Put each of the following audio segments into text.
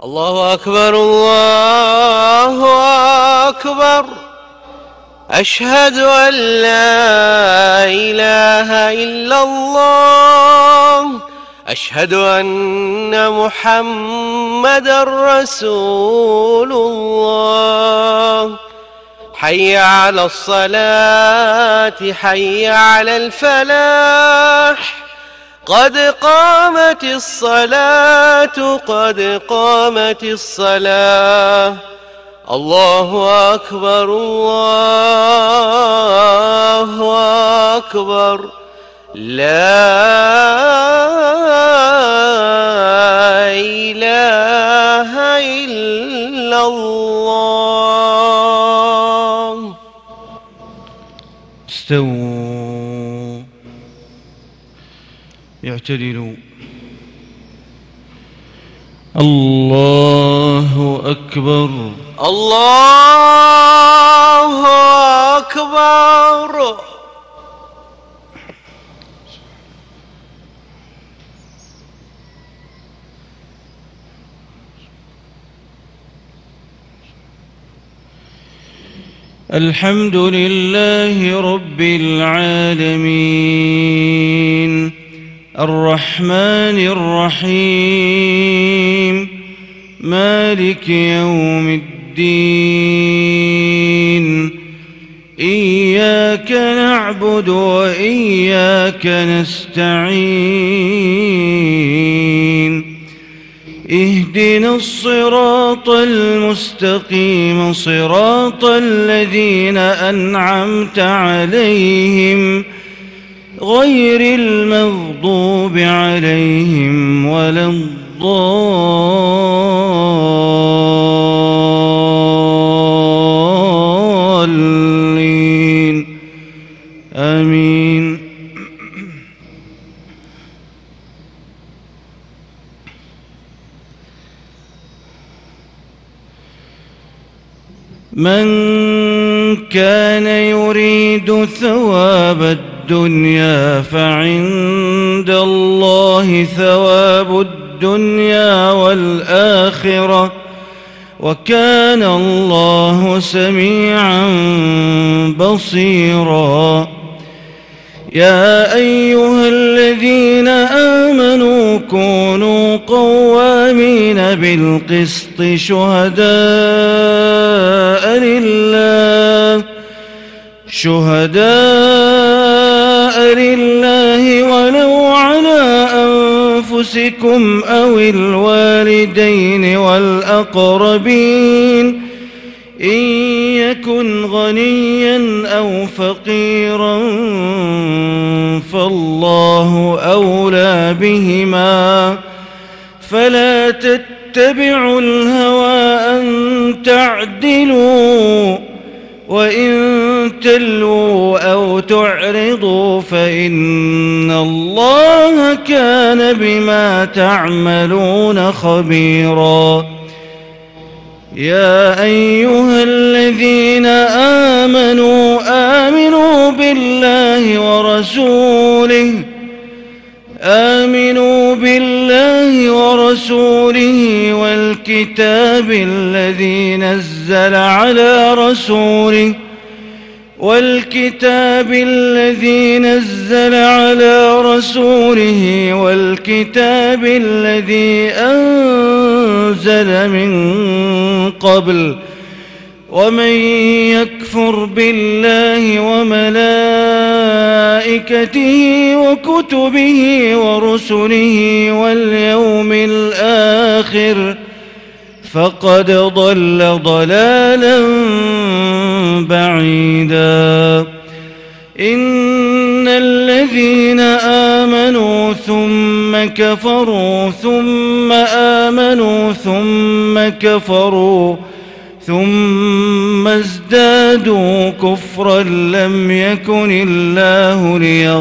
الله أكبر الله أكبر. أشهد أن لا إله إلا الله. أشهد أن محمدًا رسول الله. حي على الصلاة حي على الفلاح. قد قامت الصلاة قد قامت الصلاة. الله أكبر الله أكبر. لا إله إلا الله. استووا اعتدلوا. الله أكبر الله أكبر. الحمد لله رب العالمين الرحمن الرحيم مالك يوم الدين. إياك نعبد وإياك نستعين. اهدنا الصراط المستقيم صراط الذين أنعمت عليهم غير المغضوب عليهم ولا الضالين. آمين. من كان يريد ثواب الدنيا فعند الله ثواب الدنيا والآخرة وكان الله سميعا بصيرا. يا أيها الذين آمنوا كونوا قوامين بالقسط شهداء لله ولو على أنفسكم أو الوالدين والأقربين إن يكن غنيا أو فقيرا فالله أولى بهما فلا تتبعوا الهوى أن تعدلوا وإن تلووا أو تعرضوا فإن الله كان بما تعملون خبيرا. يا أيها الذين آمنوا بالله ورسوله والكتاب الذي نزل على رسوله والكتاب الذي أنزل من قبل ومن يكفر بالله وملائكته وكتبه ورسله واليوم الآخر فقد ضل ضلالا بعيدا. إن الذين آمنوا ثم كفروا ثم آمنوا ثم كفروا ثم ازدادوا كفرا لم يكن الله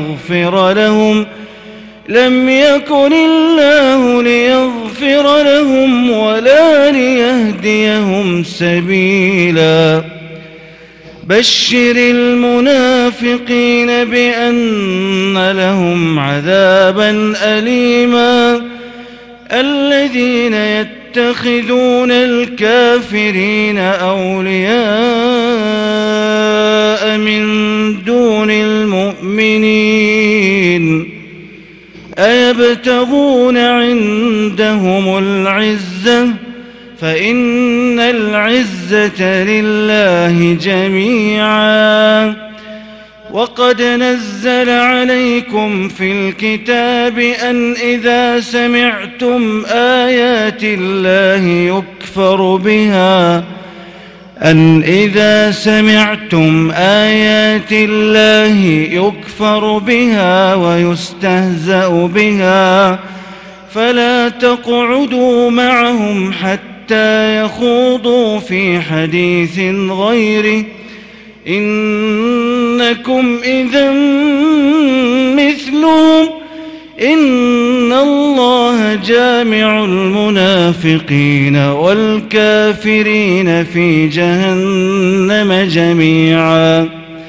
ليغفر لهم ولا ليهديهم سبيلا. بشر المنافقين بأن لهم عذابا أليما. الذين يتخذون الكافرين أولياء من دون المؤمنين أيبتغون عندهم العزة فإن العزة لله جميعا وقد نزل عليكم في الكتاب أن إذا سمعتم آيات الله يكفر بها ويستهزأ بها فلا تقعدوا معهم حتى يخوضوا في حديث غيره إنكم إذا مثلهم إن الله جامع المنافقين والكافرين في جهنم جميعا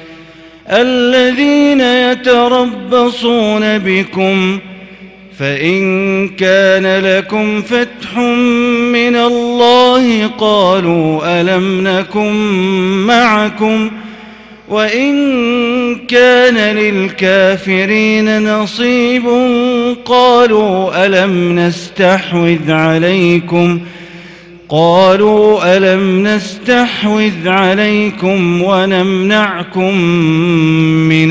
الذين يتربصون بكم فإن كان لكم فتح من الله قالوا ألم نكن معكم وإن كان للكافرين نصيب قالوا ألم نستحوذ عليكم ونمنعكم من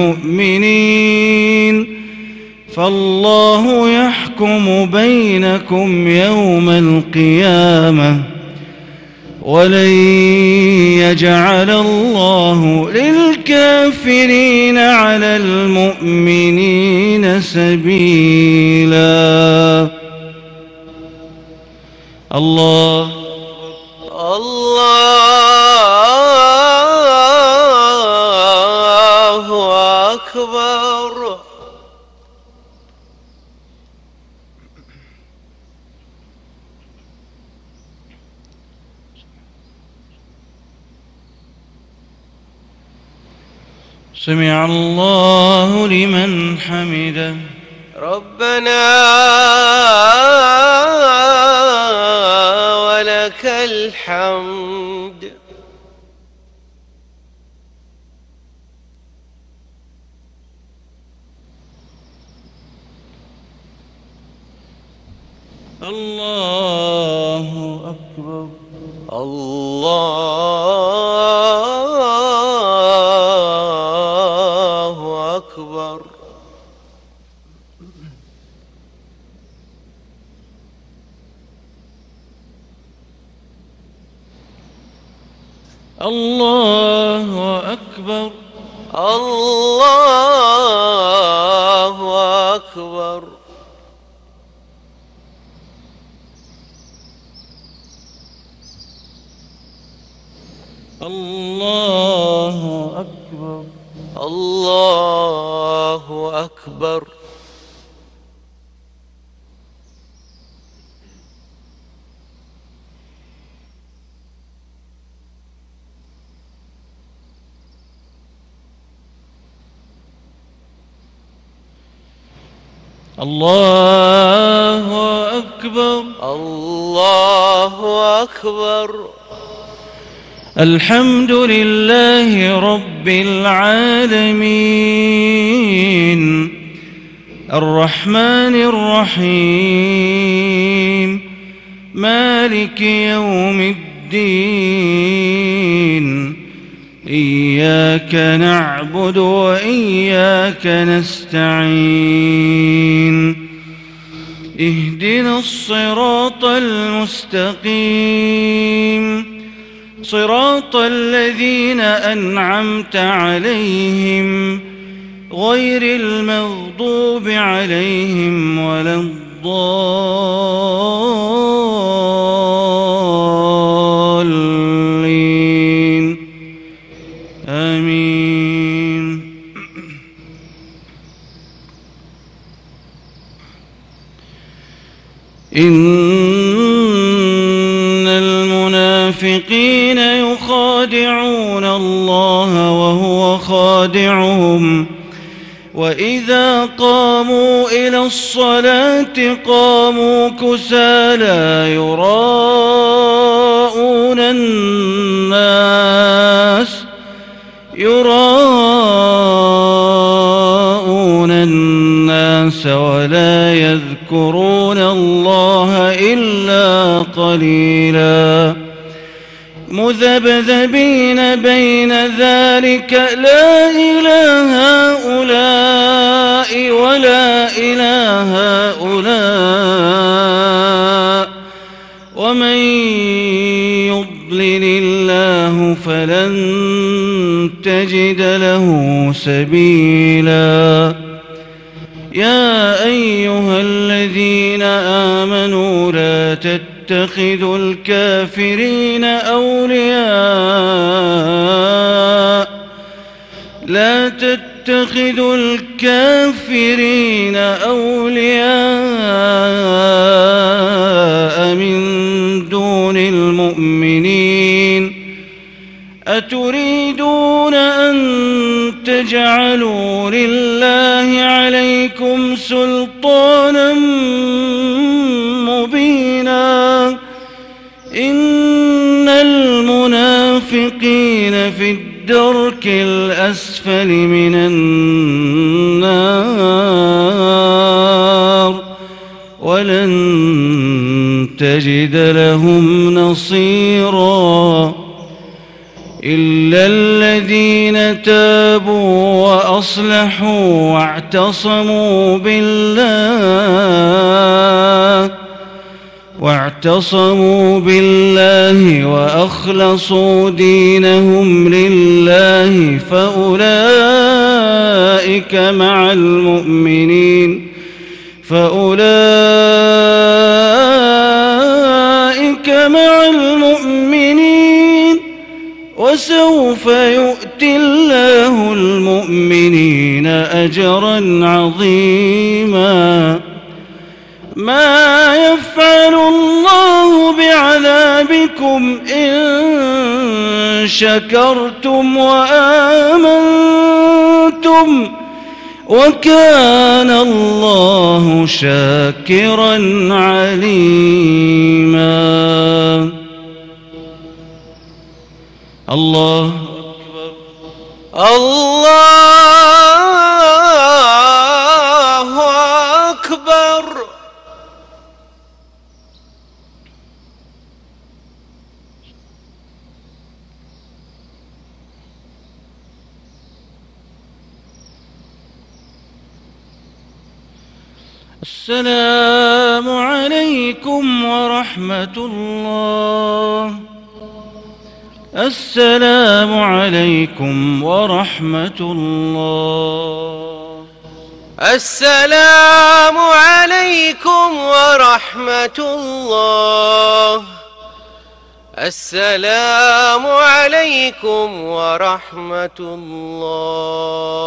المؤمنين فالله يحكم بينكم يوم القيامة ولن يجعل الله للكافرين على المؤمنين سبيلا. الله أكبر. سمع الله لمن حمده. ربنا ولك الحمد. الله أكبر. الله أكبر. الله أكبر. الله أكبر. الله أكبر. الله أكبر. الله أكبر. الله أكبر. الحمد لله رب العالمين الرحمن الرحيم مالك يوم الدين إياك نعبد وإياك نستعين اهدنا الصراط المستقيم صراط الذين أنعمت عليهم غير المغضوب عليهم ولا الضالين آمين. إن المنافقين يخادعون الله وهو خادعهم وإن فإذا قاموا إلى الصلاة قاموا كسالى يراءون الناس ولا يذكرون الله إلا قليلا مذبذبين بين ذلك لا إله هؤلاء ولا إله هؤلاء ومن يضلل الله فلن تجد له سبيلا يا أيها الذين آمنوا لا تتخذوا الكافرين أولياء من دون المؤمنين أتريدون أن تجعلوا لله عليكم سلطانا مبينا إن المنافقين في الدرك الأسفل من النار ولن تجد لهم نصيرا إلا الذين تابوا وأصلحوا واعتصموا بالله وأخلصوا دينهم لله فأولئك مع المؤمنين وسوف يؤتي الله المؤمنين أجرا عظيما ما يفعل الله بعذابكم إن شكرتم وآمنتم وكان الله شاكرا عليما الله أكبر الله أكبر السلام عليكم ورحمة الله السلام عليكم ورحمة الله السلام عليكم ورحمة الله السلام عليكم ورحمة الله